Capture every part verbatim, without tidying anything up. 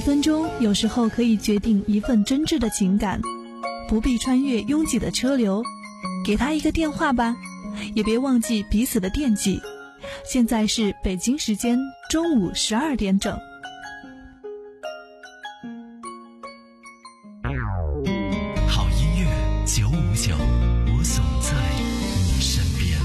分钟有时候可以决定一份真挚的情感，不必穿越拥挤的车流，给他一个电话吧，也别忘记彼此的惦记。现在是北京时间中午十二点整。 好音乐九五九，我总在你身边。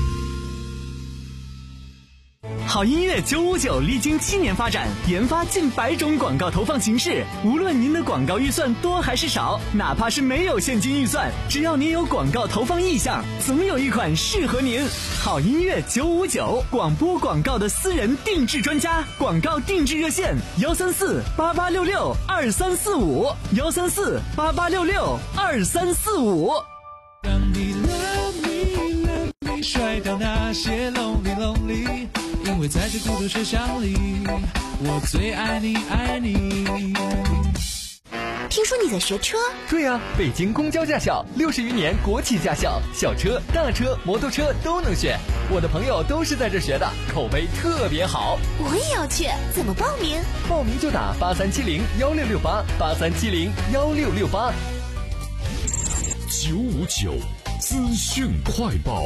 好音乐九五九历经七年发展，研发近百种广告投放形式。无论您的广告预算多还是少，哪怕是没有现金预算，只要您有广告投放意向，总有一款适合您。好音乐九五九，广播广告的私人定制专家，广告定制热线幺三四八八六六二三四五幺三四八八六六二三四五。 让你 love me love me 甩掉那些 lonely lonely， 因为在这孤独车厢里，我最爱你爱你。 听说你在学车？ 对啊，北京公交驾校，六十余年国企驾校，小车、大车、摩托车都能选。我的朋友都是在这学的，口碑特别好。 我也要去，怎么报名？ 报名就打八三七零幺六六八八三七零幺六六八。 九五九资讯快报。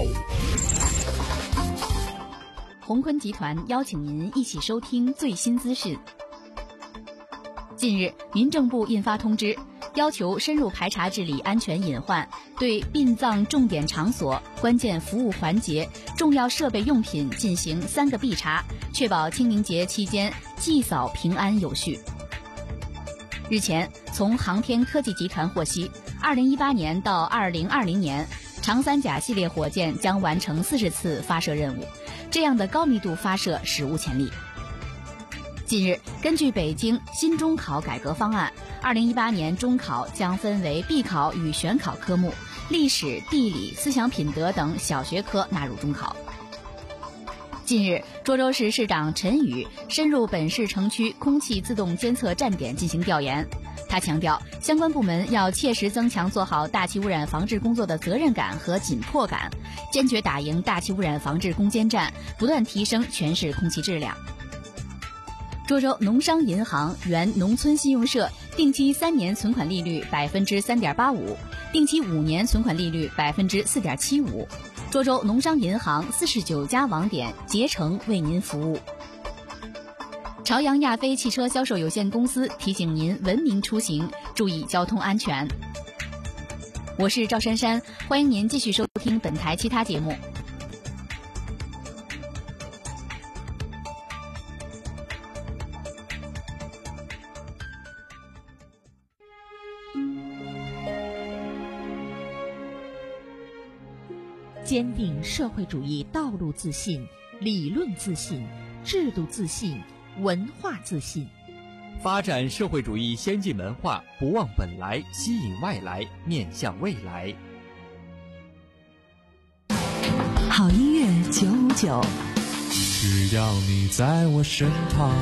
鸿坤集团邀请您一起收听最新资讯。近日，民政部印发通知，要求深入排查治理安全隐患，对殡葬重点场所、关键服务环节、重要设备用品进行三个必查，确保清明节期间祭扫平安有序。日前，从航天科技集团获悉，二零一八年到二零二零年，长三甲系列火箭将完成四十次发射任务，这样的高密度发射史无前例。近日，根据北京新中考改革方案，二零一八年中考将分为必考与选考科目，历史、地理、思想品德等小学科纳入中考。近日，涿州市市长陈宇深入本市城区空气自动监测站点进行调研。他强调，相关部门要切实增强做好大气污染防治工作的责任感和紧迫感，坚决打赢大气污染防治攻坚战，不断提升全市空气质量。涿州农商银行原农村信用社定期三年存款利率百分之三点八五，定期五年存款利率百分之四点七五。涿州农商银行四十九家网点竭诚为您服务。朝阳亚飞汽车销售有限公司提醒您文明出行，注意交通安全。我是赵珊珊，欢迎您继续收听本台其他节目。 坚定社会主义道路自信、理论自信、制度自信、文化自信， 发展社会主义先进文化，不忘本来，吸引外来，面向未来。 好音乐九五九， 只要你在我身旁。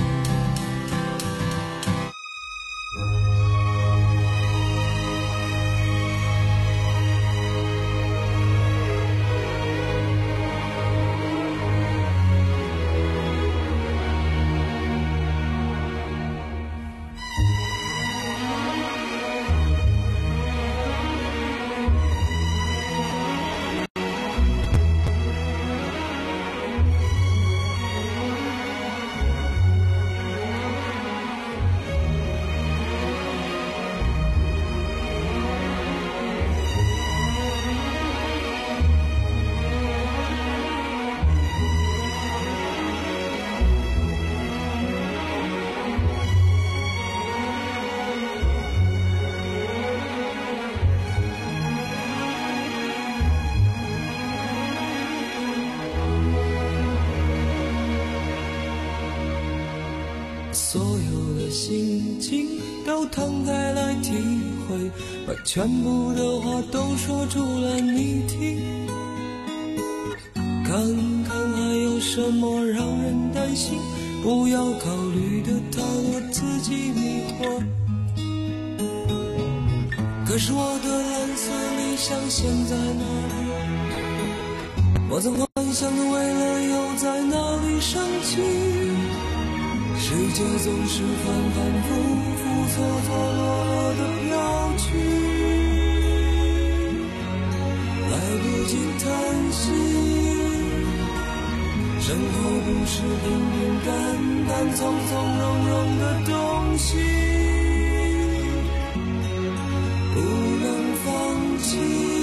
所有的心情都摊开来体会，把全部的话都说出来你听，看看还有什么让人担心，不要考虑的太多，自己迷惑。可是我的蓝色理想现在哪里？我曾幻想的未来又在哪里升起？ 世界总是反反复复错错落落的飘去，来不及叹息，生活不是平平淡淡从从容容的东西，不能放弃。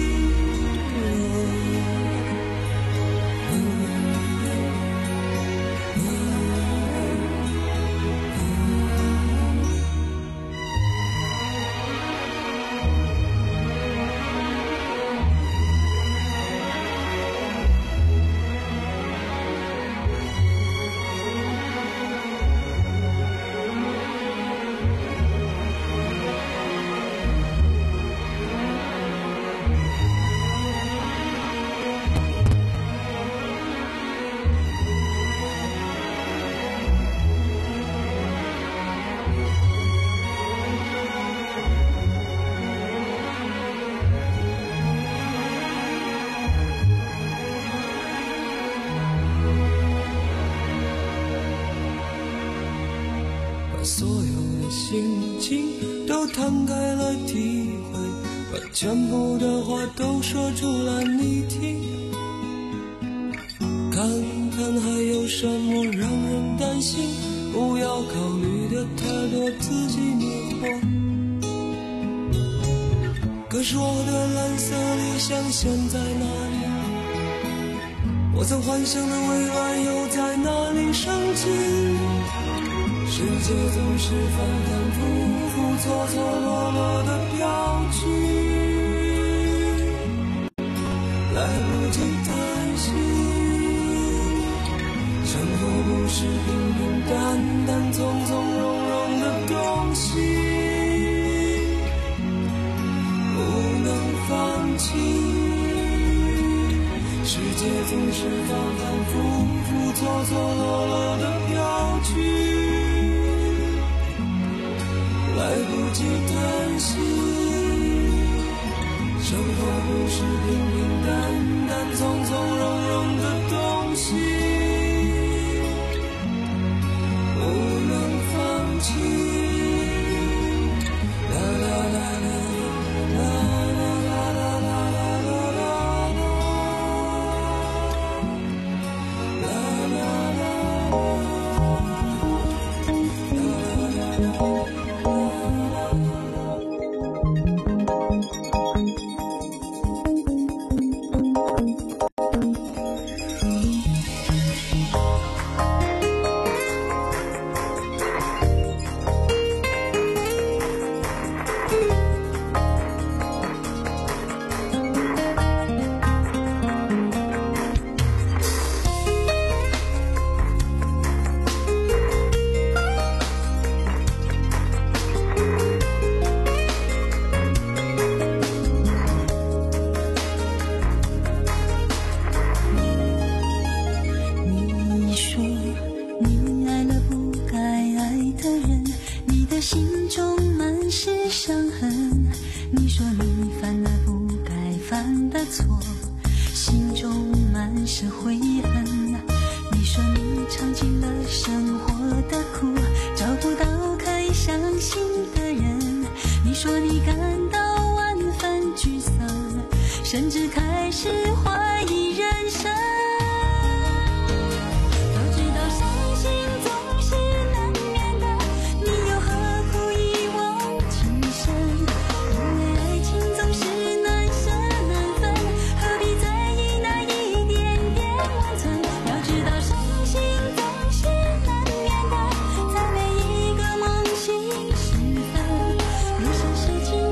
所有的心情都摊开了体会，把全部的话都说出来你听，看看还有什么让人担心，不要考虑的太多，自己迷惑。可是我的蓝色理想现在哪里？我曾幻想的未来又在哪里升起？世界总是反反复复错错落落的飘去，来不及叹息，生活不是平平淡淡从从容容的东西，不能放弃。世界总是反反复复错错落落的飘去，来不及叹息，生活不是平平淡淡从从容容的东西，不能放弃。啦啦啦啦啦啦啦啦啦啦啦啦啦啦。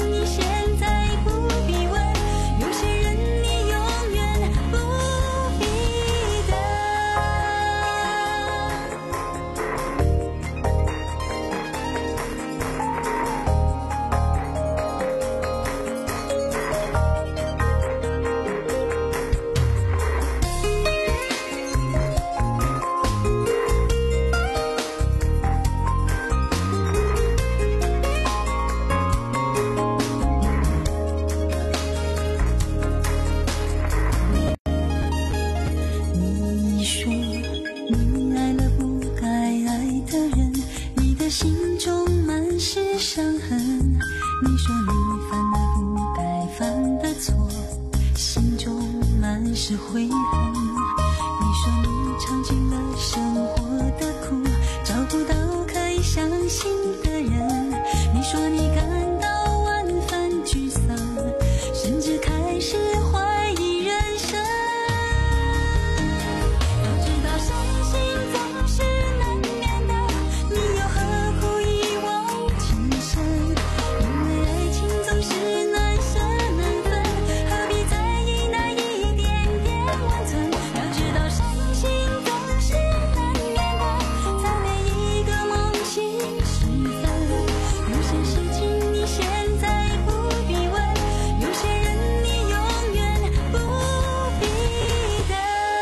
有些人你永远不必是悔恨。你说你尝尽了生活的苦，找不到可以相信的人。你说你感到万分沮丧，甚至开始怀疑人生。要知道伤心总是难免的，你又何苦一往情深？因为爱情总是难舍难分，何必在意那一点点温存？要知道伤心总是难免的，在每一个梦醒时分。有些事情你现在不必问，有些人你永远不必等。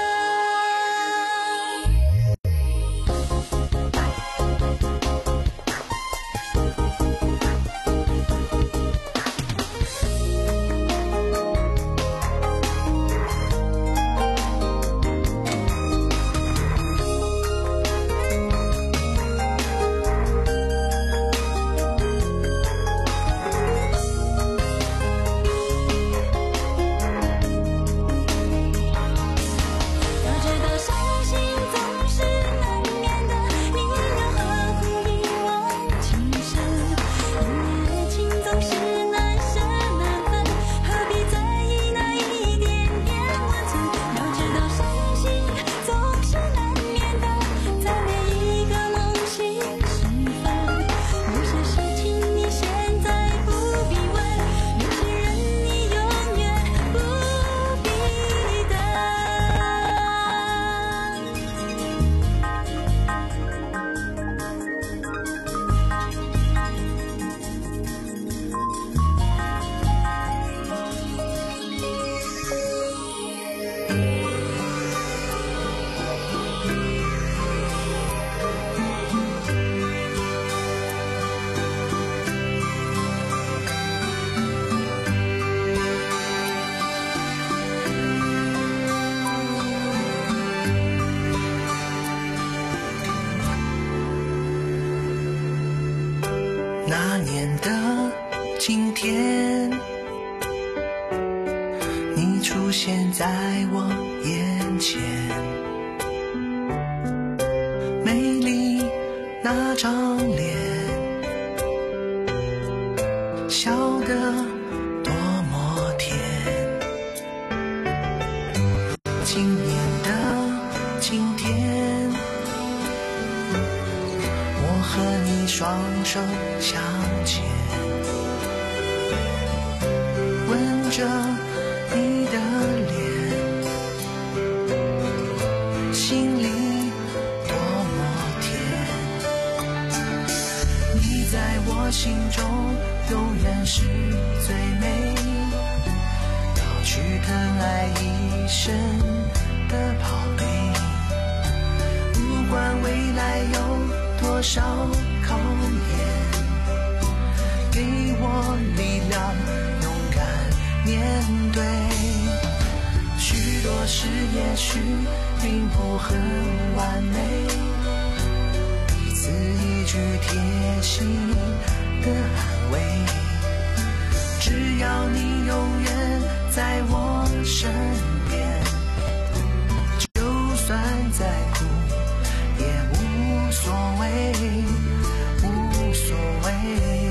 要知道伤心总是难免的，你又何苦一往情深？因为爱情总是难舍难分，何必在意那一点点温存？要知道伤心总是难免的，在每一个梦醒时分。有些事情你现在不必问，有些人你永远不必等。 那年的今天，你出现在我眼前，美丽那张脸，笑得多么甜。今年的今天，我和你双手相牵，吻着你的脸，心里多么甜。你在我心中永远是最美，要去疼爱一生的宝贝。不管未来有多少考验，给我力量，勇敢面对。许多事也许并不很完美，一字一句贴心的安慰。只要你永远在我身边，就算再苦也无所谓，无所谓。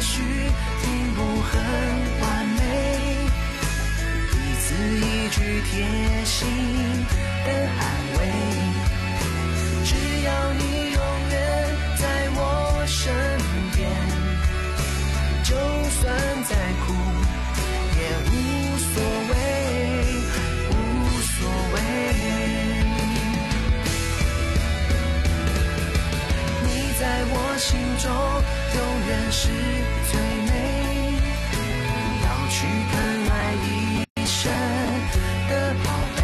许并不很完美，一字一句贴心的安慰，只要你永远在我身边，就算再苦也无所谓，无所谓。你在我心中永远是最美，要去疼爱一生的宝贝。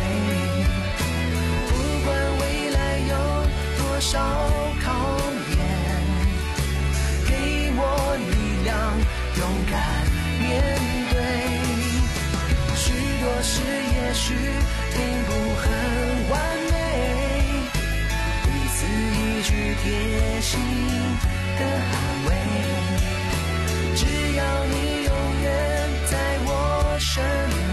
不管未来有多少考验，给我力量，勇敢面对。许多事也许并不很完美，一字一句贴心的安慰，只要你永远在我身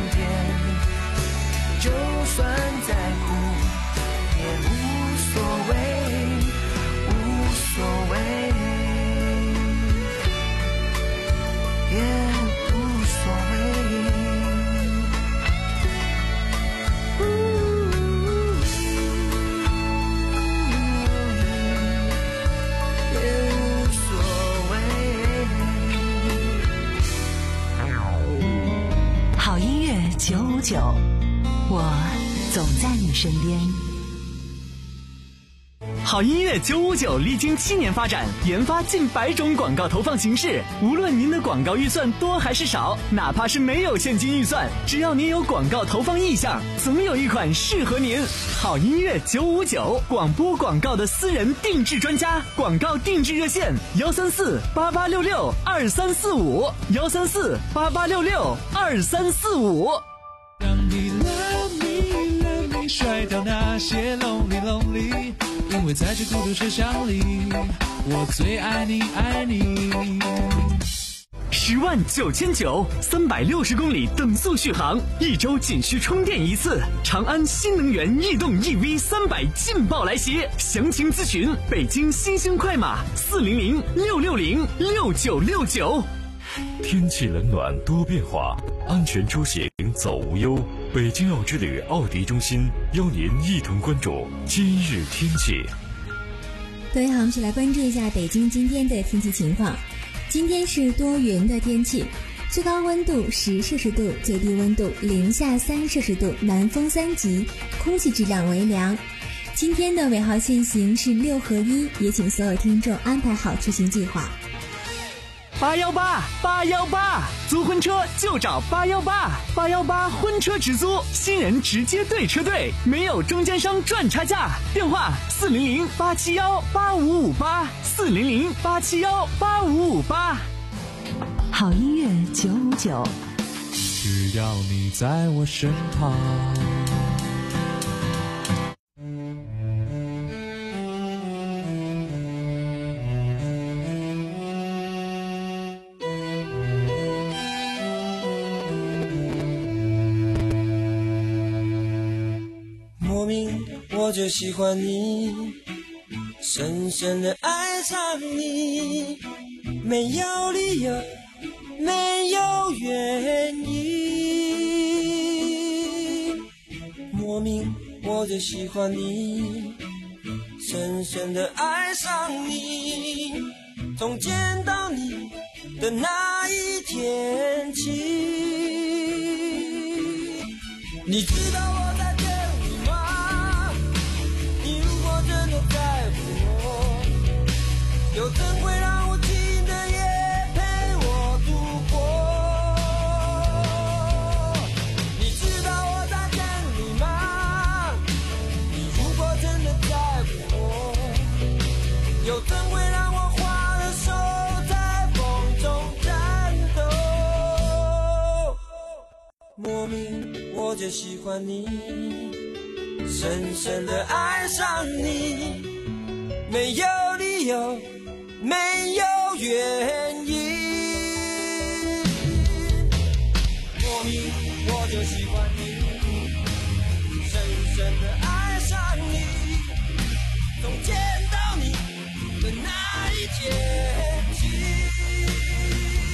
边，就算再苦也无所谓，无所谓，也无所谓。 好音乐九五九，我总在你身边。 好音乐九五九历经七年发展，研发近百种广告投放形式。无论您的广告预算多还是少，哪怕是没有现金预算，只要您有广告投放意向，总有一款适合您。好音乐九五九，广播广告的私人定制专家，广告定制热线：幺三四八八六六二三四五，幺三四八八六六二三四五。 让你 love me love me 甩掉那些 lonely lonely， 因为在这孤独车厢里，我最爱你爱你。 十万九千九，三百六十公里等速续航，一周仅需充电一次。长安新能源逸动 E V 三百劲爆来袭，详情咨询北京新兴快马四零零六六零六九六九。 天气冷暖多变化，安全出行走无忧。北京奥之旅奥迪中心邀您一同关注今日天气。 各位好，我们一起来关注一下北京今天的天气情况。今天是多云的天气，最高温度十摄氏度，最低温度零下三摄氏度，南风三级，空气质量为良。今天的尾号限行是六合一，也请所有听众安排好出行计划。 八幺八八幺八，租婚车就找八幺八，八幺八婚车直租，新人直接对车队，没有中间商赚差价。电话四零零八七幺八五五八，四零零八七幺八五五八。 好音乐九五九， 只要你在我身旁。 我就喜欢你，深深的爱上你，没有理由，没有原因，莫名我就喜欢你，深深的爱上你，从见到你的那一天起，你知道我在等你吗？你如果真的在乎我，又怎会让无情的夜陪我度过？你知道我在等你吗？你如果真的在乎我，又怎会让我花了手在风中颤抖？莫名我就喜欢你，深深的爱上你，没有理由，没有原因，莫名我就喜欢你，深深的爱上你，从见到你的那一天起。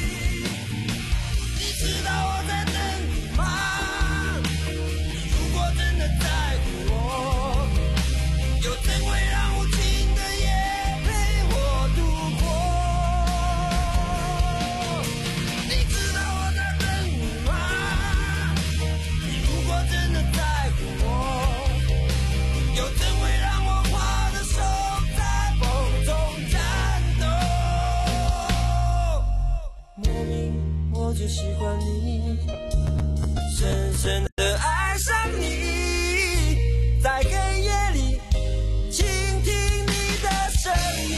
就喜欢你，深深的爱上你，在黑夜里倾听你的声音。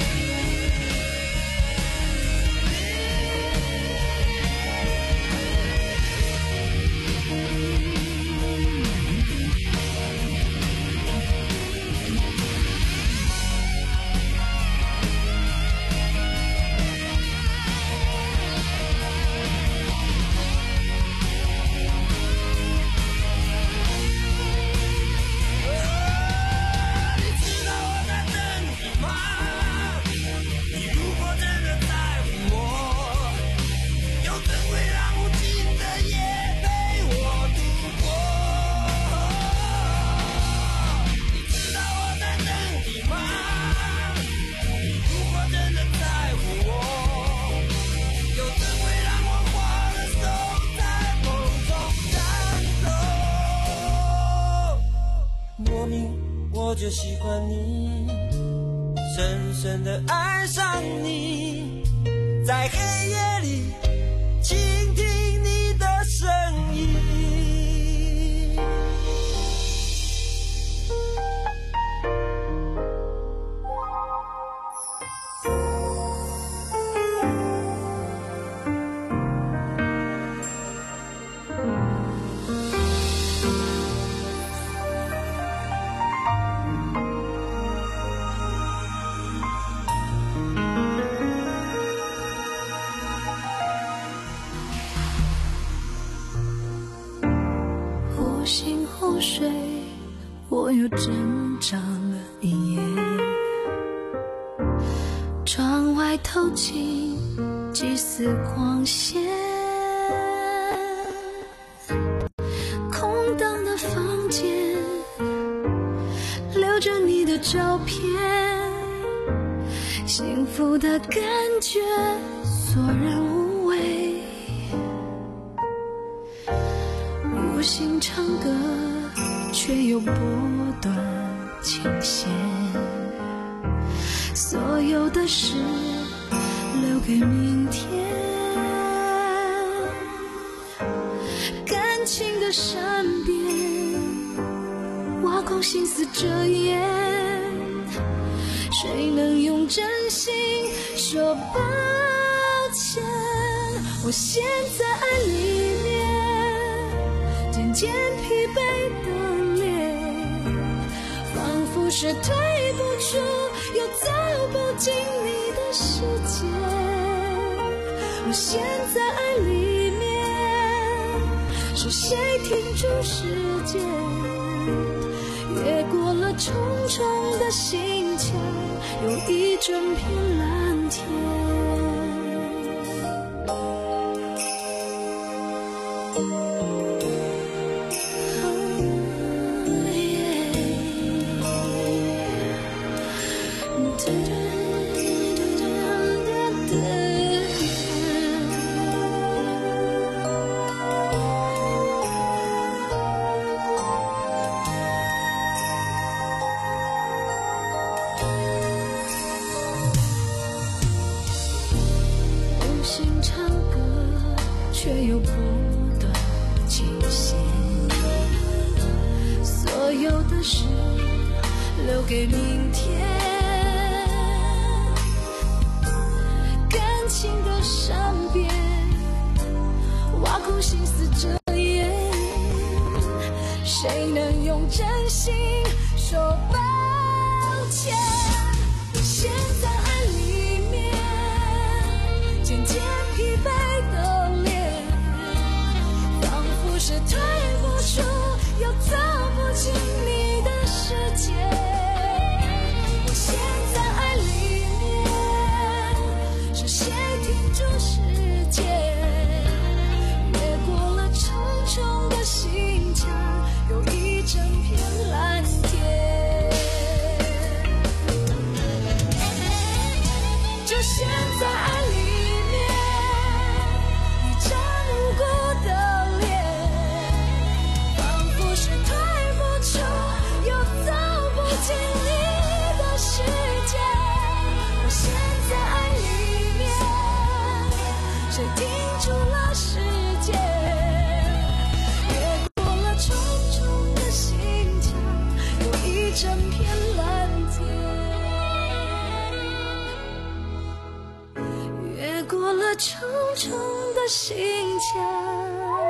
我就喜欢你，深深的爱上你，在黑夜里倾听你的声音。 忽醒忽睡，我又挣扎了一夜。窗外透进几丝光线，空荡的房间留着你的照片，幸福的感觉索然无味。无心唱歌，却又拨断琴弦，所有的事留给明天。感情的善变，挖空心思遮掩，谁能用真心说抱歉？我陷在爱里面，渐渐疲惫的脸，仿佛是退不出又走不进你的世界。我陷在爱里面，是谁停住时间，越过了重重的心墙，有一整片蓝天。却又不断倾斜，所有的事留给明天。感情的善变，挖空心思遮掩，谁能用真心说抱歉？我陷在爱里面，渐渐疲惫的是退不出又走不进你的世界。我陷在爱里面，是谁停住时间，越过了重重的心墙，有一整片蓝天。 的心墙。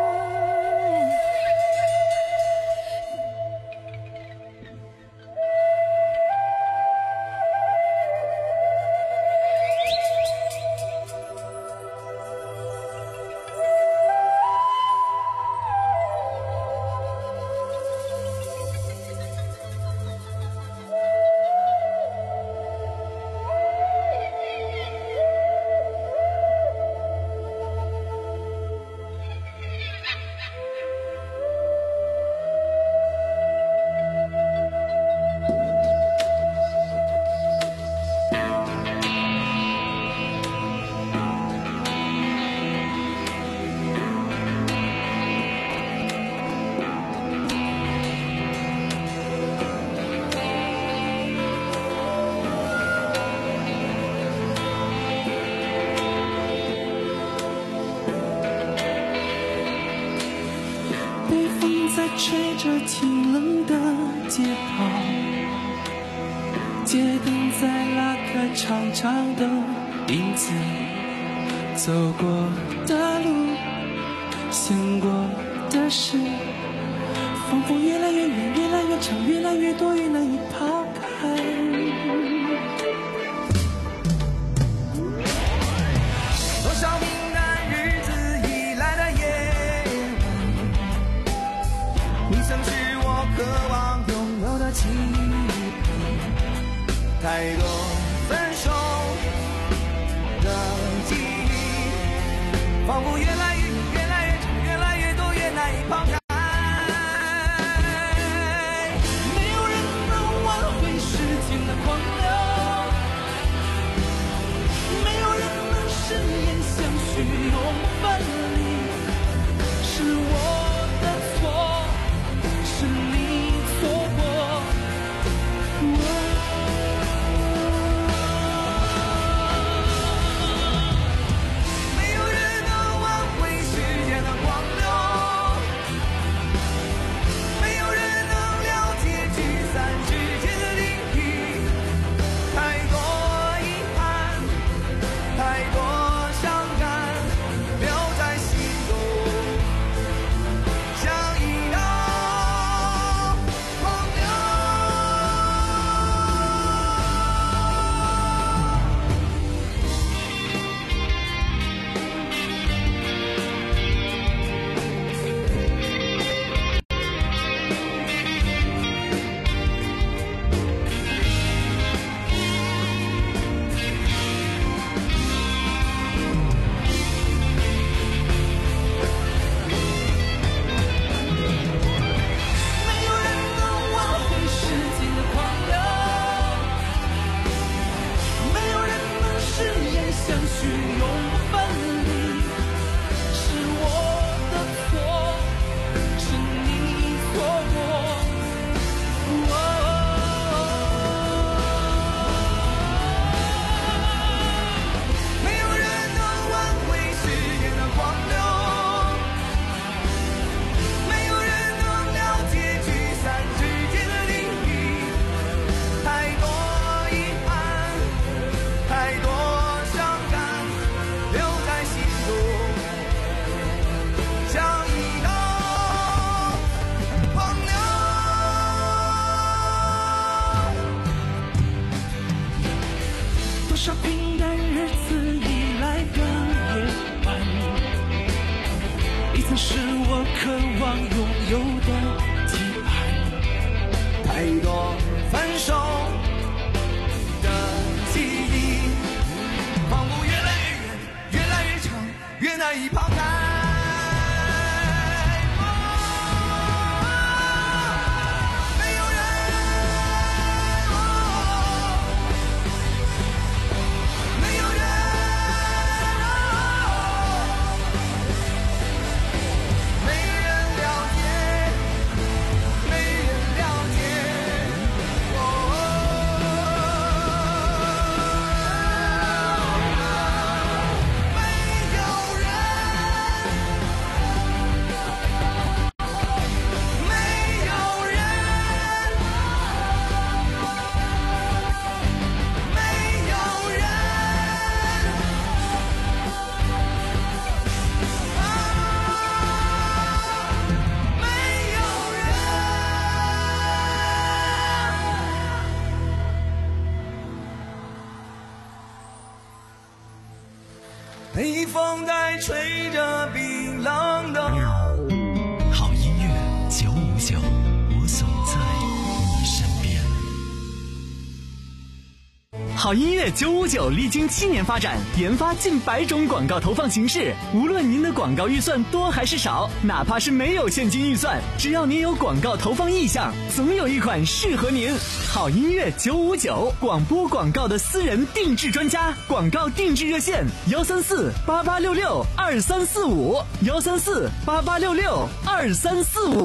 吹着清冷的街道，街灯在拉开长长的影子，走过的路，想过的事，仿佛越来越远，越来越长，越来越多，越难以抛开。 多少平淡日子以来的夜晚，你曾是我渴望拥有的期盼，太多分手的记忆，仿佛越来越远，越来越长，越来越多，越难以抛开。 没有人能挽回时间的狂流，没有人能誓言相许永分离，是我的错，是你错过。 没有人能挽回时间的狂流，没有人能了解聚散之间的利益，太多遗憾，太多伤感留在心中，像一道狂流。 没有人能挽回时间的狂流，没有人能誓言相许永不分离，是我的错，是你错过。 没有人能挽回时间的狂流，没有人能了解聚散之间的利益，太多遗憾，太多伤感留在心中，像一道狂流。 多少平淡日子以来的夜晚，你曾是我渴望拥有的期盼， 太多分手的记忆，仿佛越来越远，越来越长，越难以抛开。没有人，没有人，没人了解，没人了解。没有人， 吹着冰冷的。 好音乐九五九，我总在你身边。好音乐九五九历经七年发展，研发近百种广告投放形式。无论您的广告预算多还是少，哪怕是没有现金预算，只要您有广告投放意向，总有一款适合您。好音乐九五九，广播广告的私人定制专家，广告定制热线：幺三四八八六六二三四五，幺三四八八六六二三四五。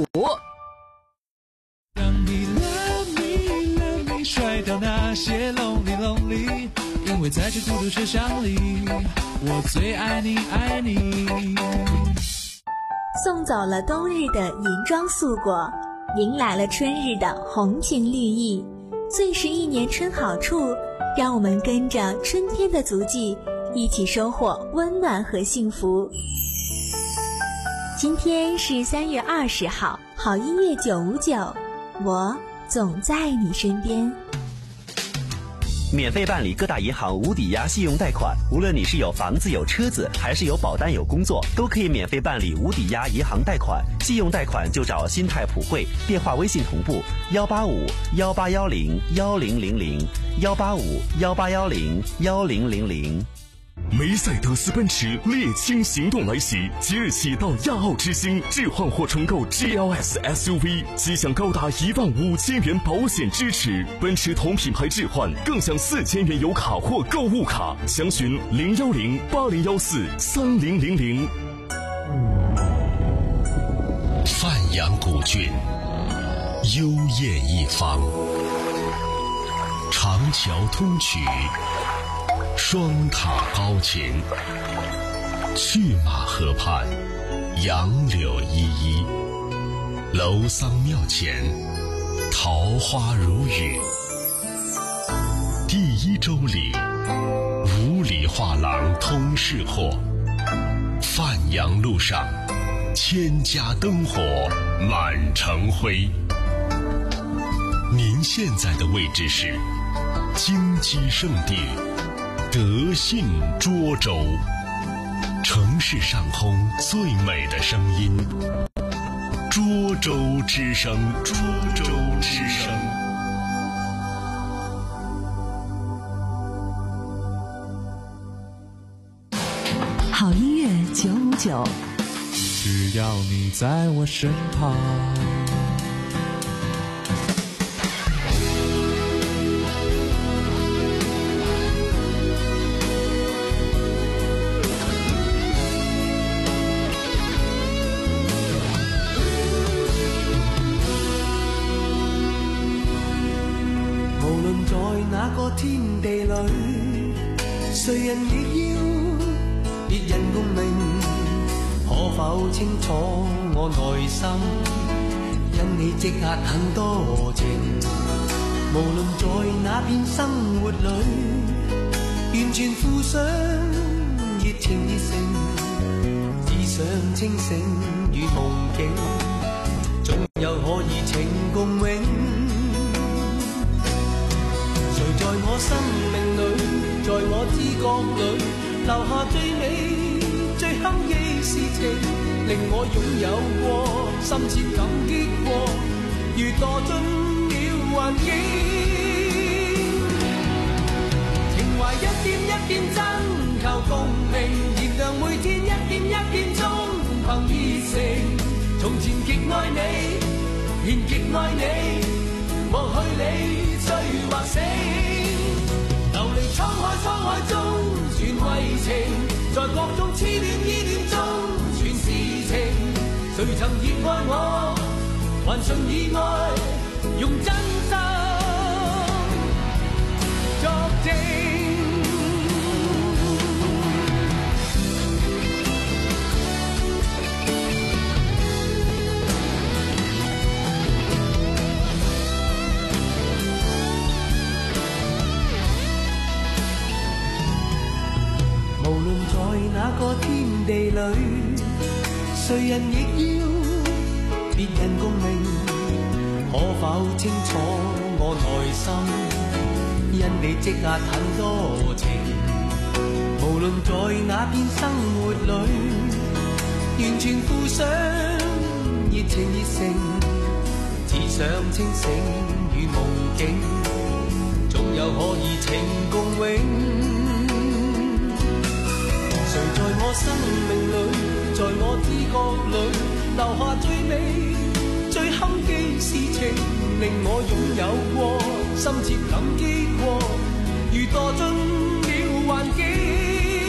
让你 love me love me 甩掉那些 lonely lonely， 因为在这孤独车厢里，我最爱你爱你。 送走了冬日的银装素裹，迎来了春日的红情绿意。最是一年春好处，让我们跟着春天的足迹，一起收获温暖和幸福。今天是三月二十号，好音乐九五九，我总在你身边。 免费办理各大银行无抵押信用贷款，无论你是有房子有车子，还是有保单有工作，都可以免费办理无抵押银行贷款。信用贷款就找新泰普惠，电话微信同步幺八五幺八幺零幺零零零幺八五幺八幺零幺零零零。 梅赛德斯奔驰猎青行动来袭，即日起到亚奥之星置换或重购 G L S S U V， 即享高达一万五千元保险支持。奔驰同品牌置换更享四千元油卡或购物卡，详询零幺零八零幺四三零零零。 范阳古郡，幽艳一方，长桥通衢，双塔高擎，去马河畔，杨柳依依，楼桑庙前，桃花如雨。第一周里，五里画廊通市货，范阳路上，千家灯火满城辉。您现在的位置是金鸡圣地德信涿州，城市上空最美的声音，涿州之声，涿州之声。 好音乐九五九， 只要你在我身旁。 那個天地裏，誰人亦要別人共鳴？可否清楚我內心，因你積壓很多情。無論在那片生活裏，完全付上熱情熱誠，只想清醒與夢境，總有可以情共永。在我生命裏，在我知覺裏，留下最美最鏗意事情，令我擁有過，深切感激過，如墮進了幻境。情懷一點一點爭求共鳴，燃亮每天一點一點中憑熱誠。從前極愛你，現極愛你，莫去理醉或醒。流離滄海滄海中全為情，在各種痴戀依戀中全是情。誰曾熱愛我，還信以愛，用真心作證。無論在哪個天地裏，誰人亦要別人共鳴。可否清楚我內心，因你積壓很多情。 無論在哪片生活裏，完全付上熱情熱誠，只想清醒與夢境，總有可以情共永。誰在我生命裏，在我知覺裏，留下最美最堪記事情，令我擁有過，深切感激過，如墮進了幻境。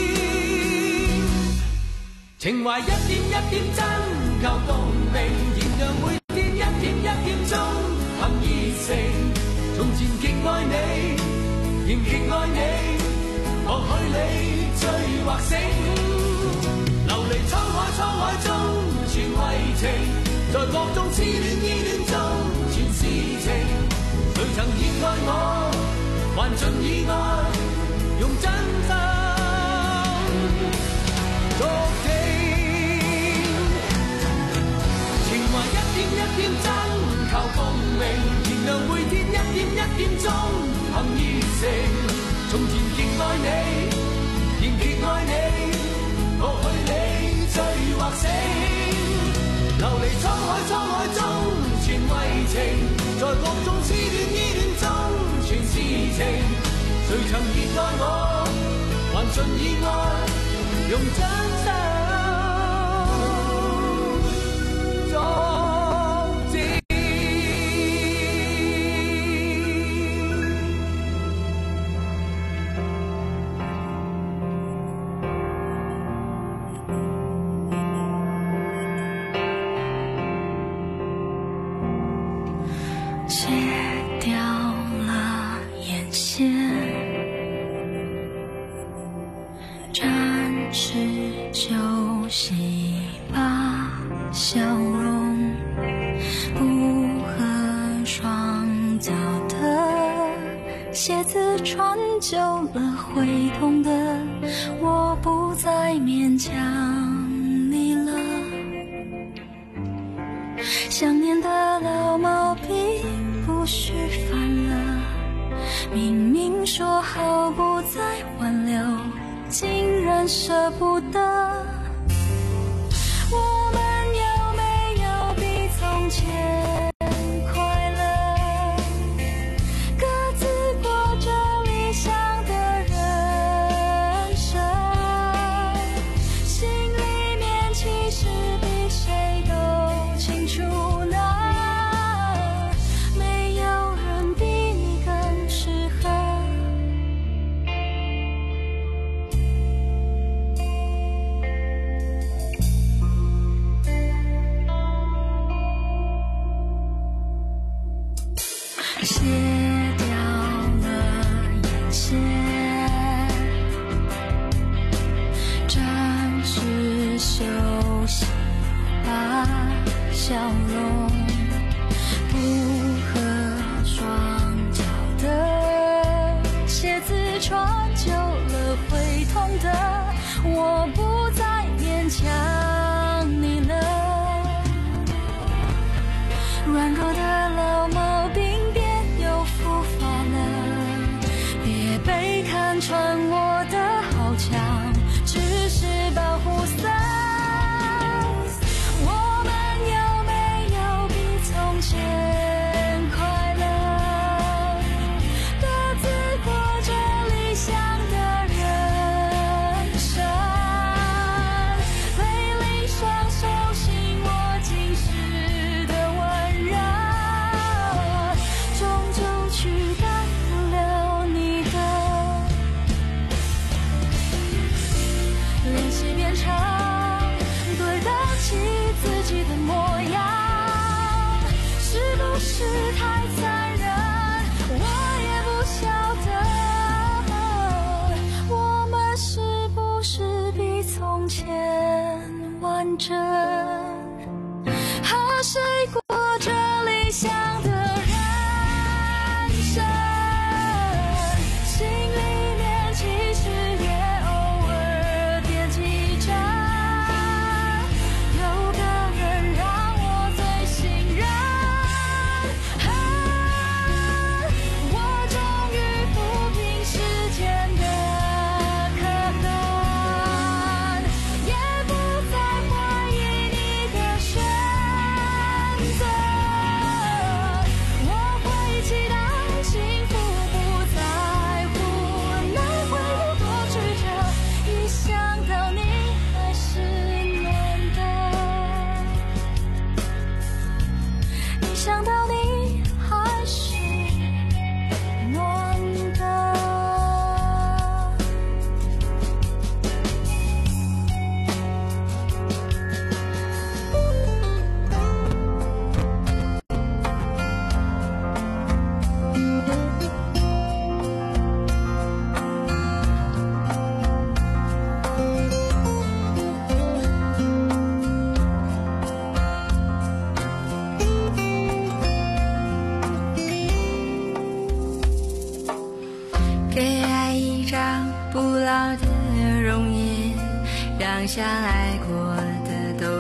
情懷一點一點真，求共鳴，燃亮每天一點一點鐘，憑熱誠。從前極愛你，仍極愛你，或許你醉或醒，流離滄海滄海中全為情，在各種痴戀依戀中全是情。誰曾熱愛我，還盡以愛，用真心作證。情懷一點一點真，求共鳴，燃亮每天一點一點鐘，憑熱誠。從前極愛你，仍極愛你，或許你醉或醒，流離滄海滄海中全為情，在各種痴戀依戀中全是情。誰曾熱愛我，還盡以愛，用真心作證。 戒掉了眼线，暂时休息吧，笑容不合双脚的鞋子穿久了会痛的，我不再勉强你了。想念的老毛病不许犯了，明明说好不再挽留，竟然舍不得。我们有没有比从前快乐？各自过着理想的人生，心里面其实比谁都清楚呢。没有人比你更适合。卸掉了眼线，暂时休息吧，笑容不合双脚的鞋子穿久了会痛的，我不再勉强你了。软弱的老毛病别又复发了，别被看穿我的好强，只是保护伞。我们有没有比从前快乐？各自过着理想的人生，背离双手紧握紧时的温热，终究取代不了你的。练习变成对得起自己的模样，是不是太残忍？我也不晓得。我们是不是比从前完整？和谁过着理想的人生？心里面其实也偶尔惦记着，有个人让我最信任。我终于抚平时间的刻痕。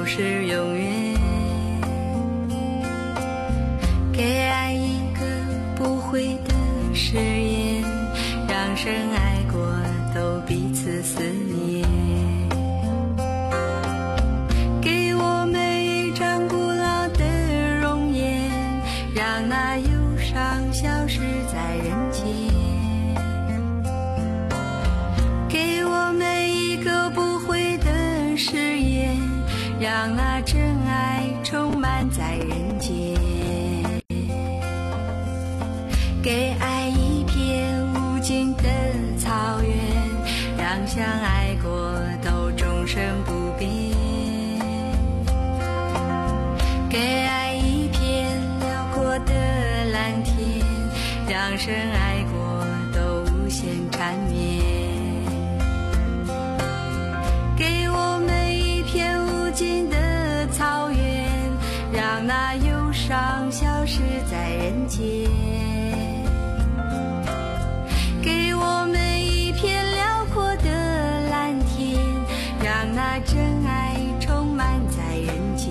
是永远。给爱一个不悔的誓言，让深爱过都彼此思念。给我每一张古老的容颜，让那忧伤消失在人间。给我每一个不悔的誓言，让那真爱充满在人间。给爱一片无尽的草原，让相爱过都终生不变。给爱一片辽阔的蓝天，让深爱过都无限缠绵。给我每一片无尽的草原，让那忧伤消失在人间。给我每一片辽阔的蓝天，让那真爱充满在人间。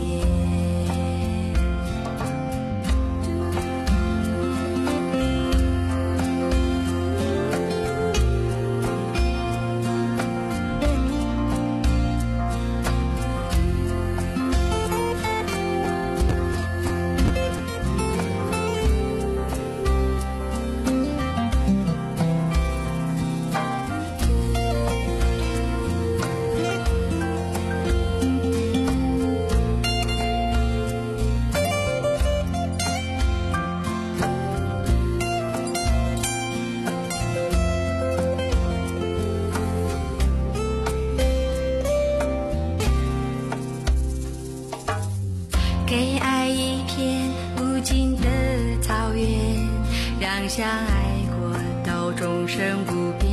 给爱一片无尽的草原，让相爱过都终生不变。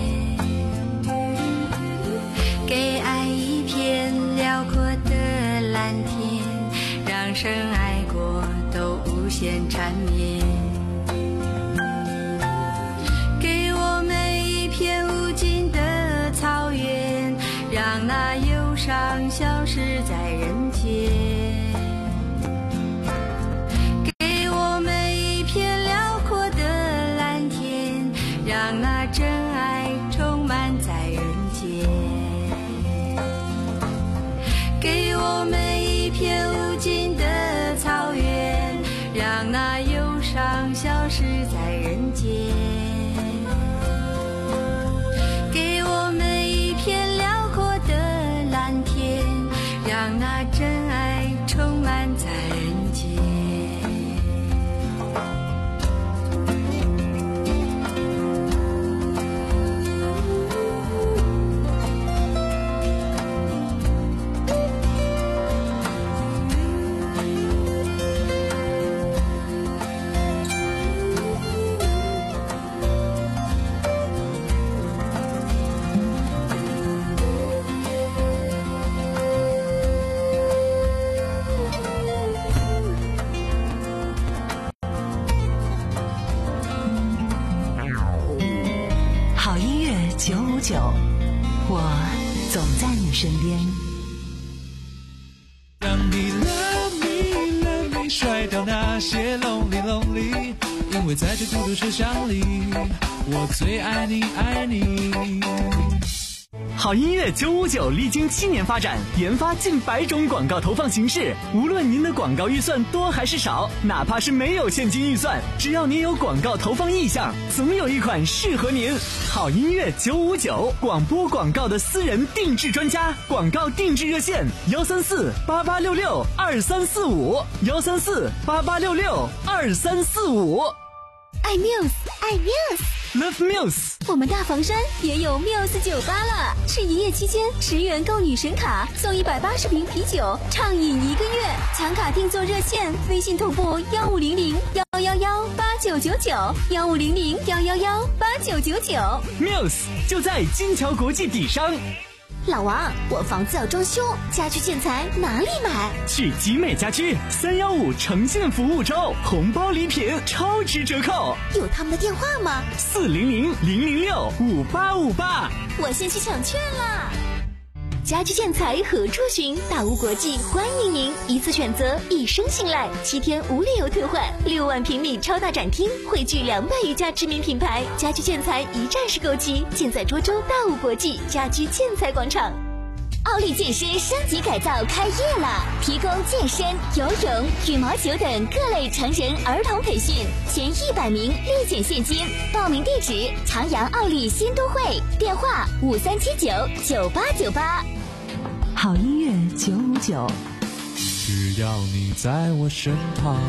给爱一片辽阔的蓝天，让深爱过都无限缠绵。给我每一片无尽的草原，让那忧伤消失在人间。让那真爱充满在人间。给我每一片无尽的草原，让那忧伤消失在人间。给我每一片辽阔的蓝天，让那真爱充满在人间。 九五九，我总在你身边。 让你 love me love me 甩掉那些 lonely lonely， 因为在这孤独车厢里，我最爱你爱你。 好音乐九五九历经七年发展，研发近百种广告投放形式。无论您的广告预算多还是少，哪怕是没有现金预算，只要您有广告投放意向，总有一款适合您。好音乐九五九，广播广告的私人定制专家，广告定制热线：幺三四八八六六二三四五，幺三四八八六六二三四五。 爱 Muse， 爱 Muse。Love Muse， 我们大房山也有 Muse 酒吧了。是一夜期间十元购女神卡送一百八十瓶啤酒，畅饮一个月。抢卡定做热线，微信同步幺五零零幺幺幺八九九九，幺五零零幺幺幺八九九九。 Muse 就在金桥国际底商。 老王，我房子要装修，家居建材哪里买？ 去集美家居三幺五诚信服务周，红包礼品超值折扣。 有他们的电话吗？ 四零零零零六五八五八。 我先去抢券啦。 家居建材何处寻？大屋国际欢迎您，一次选择，一生信赖，七天无理由退换，六万平米超大展厅，汇聚两百余家知名品牌，家居建材一站式购齐，尽在涿州大屋国际家居建材广场。奥利健身升级改造开业了，提供健身、游泳、羽毛球等各类成人、儿童培训，前一百名立减现金。报名地址：长阳奥利新都会，电话五三七九九八九八。 好音乐九五九， 只要你在我身旁。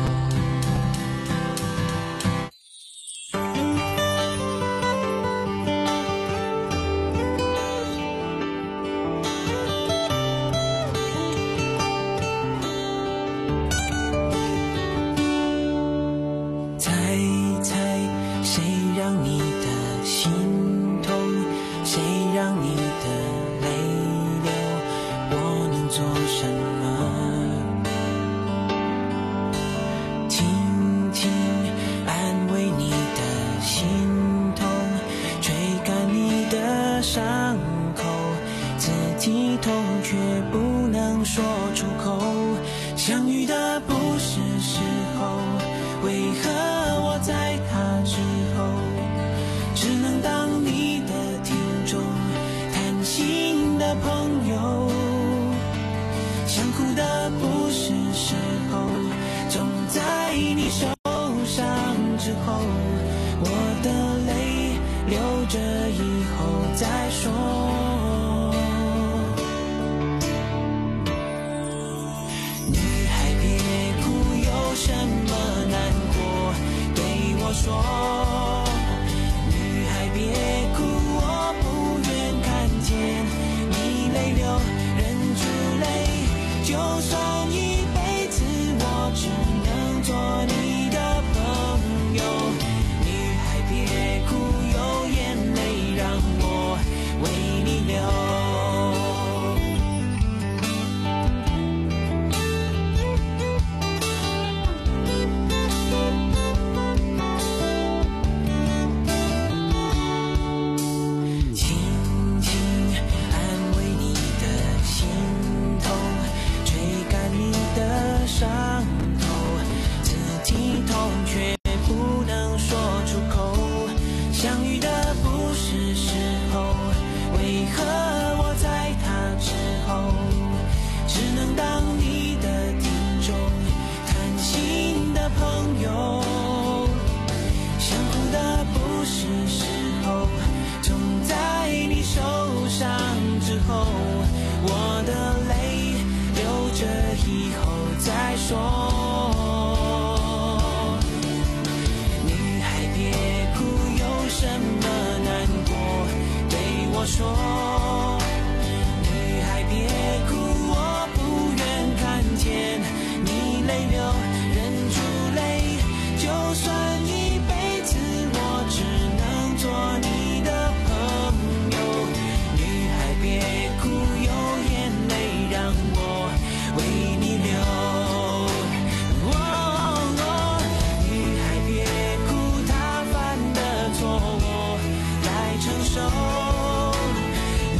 承受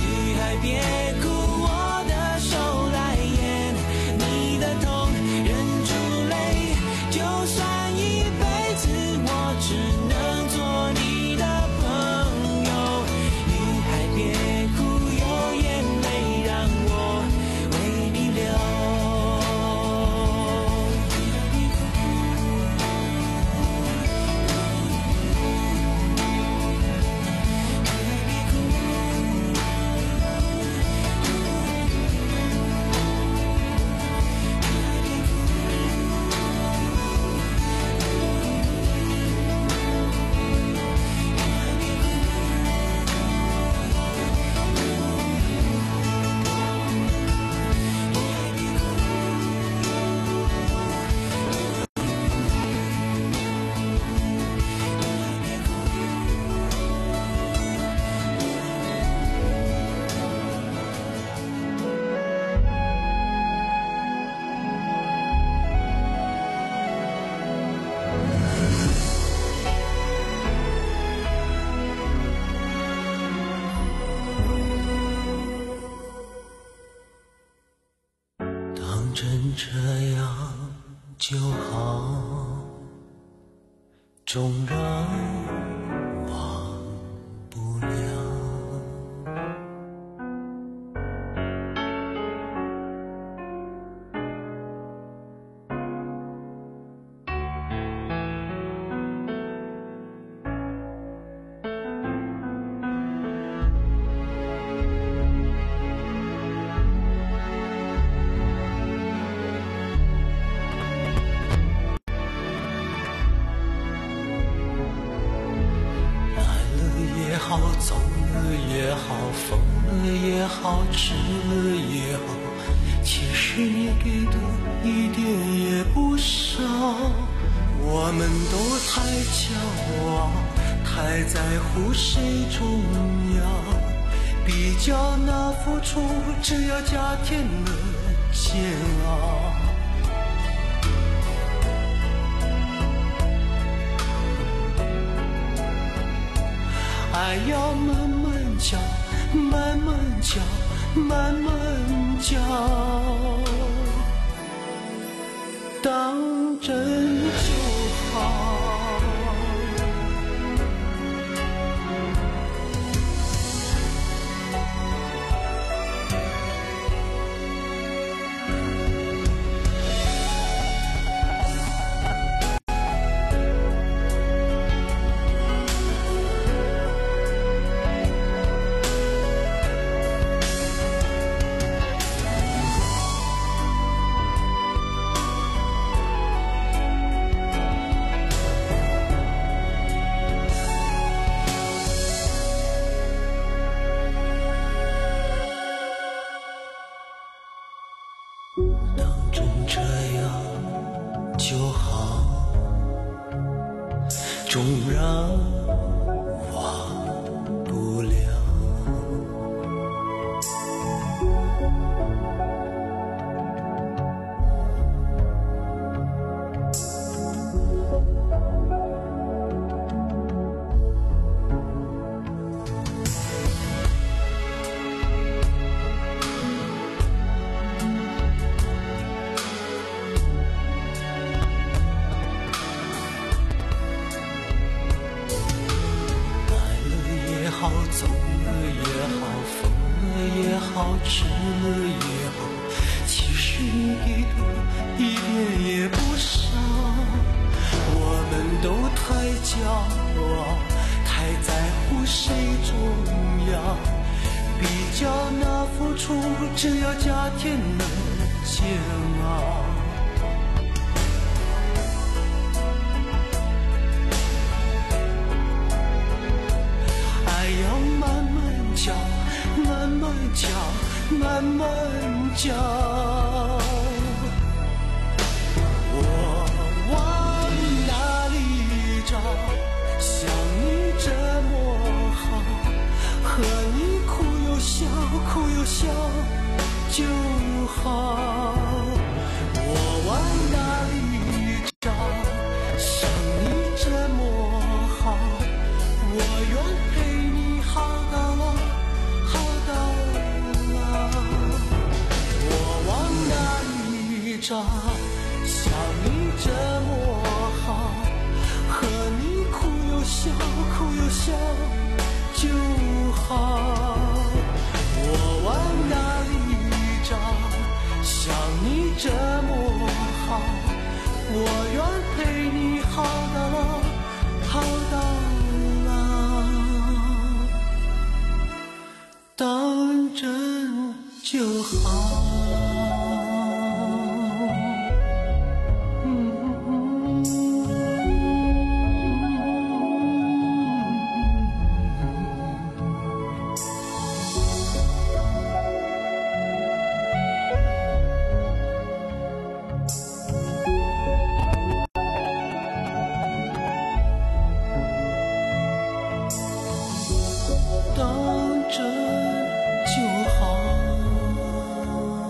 当真这样就好，纵然忘不了。走了也好，疯了也好，吃了也好，其实你给的一点也不少。我们都太骄傲，太在乎谁重要，比较那付出，只要加添了煎熬。爱要慢慢教，慢慢教，慢慢教，当真就好。当真这样就好，纵然忘不了。走了也好，疯了也好，吃了也好，其实你给的一点也不少。我们都太骄傲，太在乎谁重要，比较那付出，只要加添了煎熬。要慢慢教，慢慢教，慢慢教。我往哪里找？像你这么好，和你哭又笑，哭又笑就好。我往哪里找？像你这么好，我愿陪你好到老，好到老。我往哪里找？像你这么好，和你哭又笑，哭又笑就好。我往哪里找？像你这么好，我愿陪你好到老，好到老。当真就好。当真就好。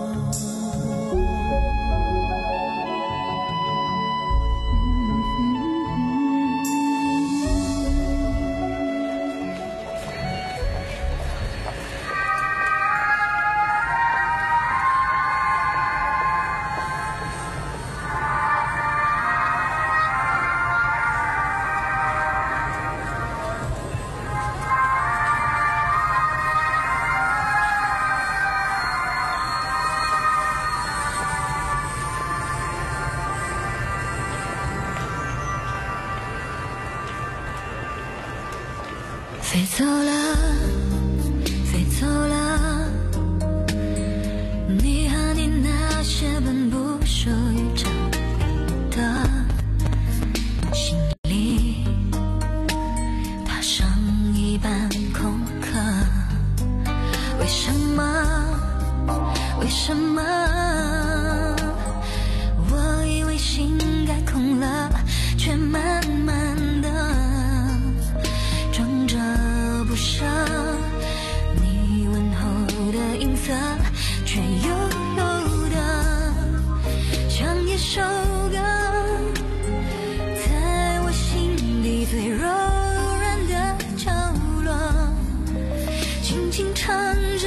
飞走了，飞走了，你和你那些本不属于这的心里，爬上一半空壳。为什么？为什么？我以为心该空了，却慢慢的装着不舍。你问候的音色，却悠悠的像一首歌，在我心底最柔软的角落，轻轻唱着，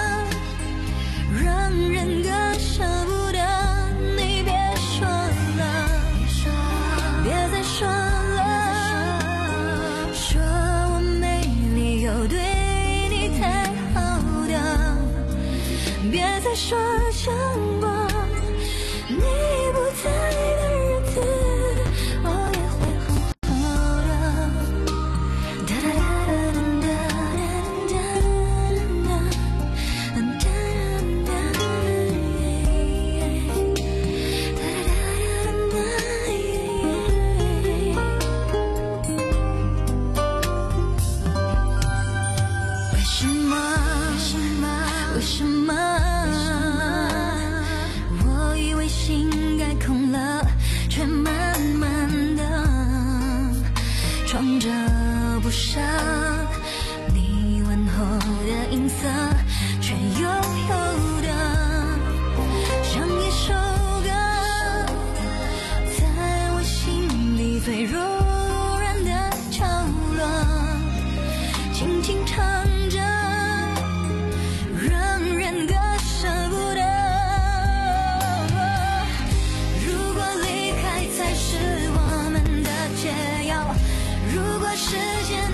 让人割舍不得。你别说了，别再说了，说我没理由对你太好的，别再说想过你不在的日子，我也会好好的。哒哒哒哒哒哒哒哒哒。为什么？为什么？我以为心该空了，却慢慢的装着不舍。你问候的音色，却悠悠的像一首歌，在我心里最柔软的角落，轻轻唱着，让人割舍不得。如果离开才是我们的解药，如果时间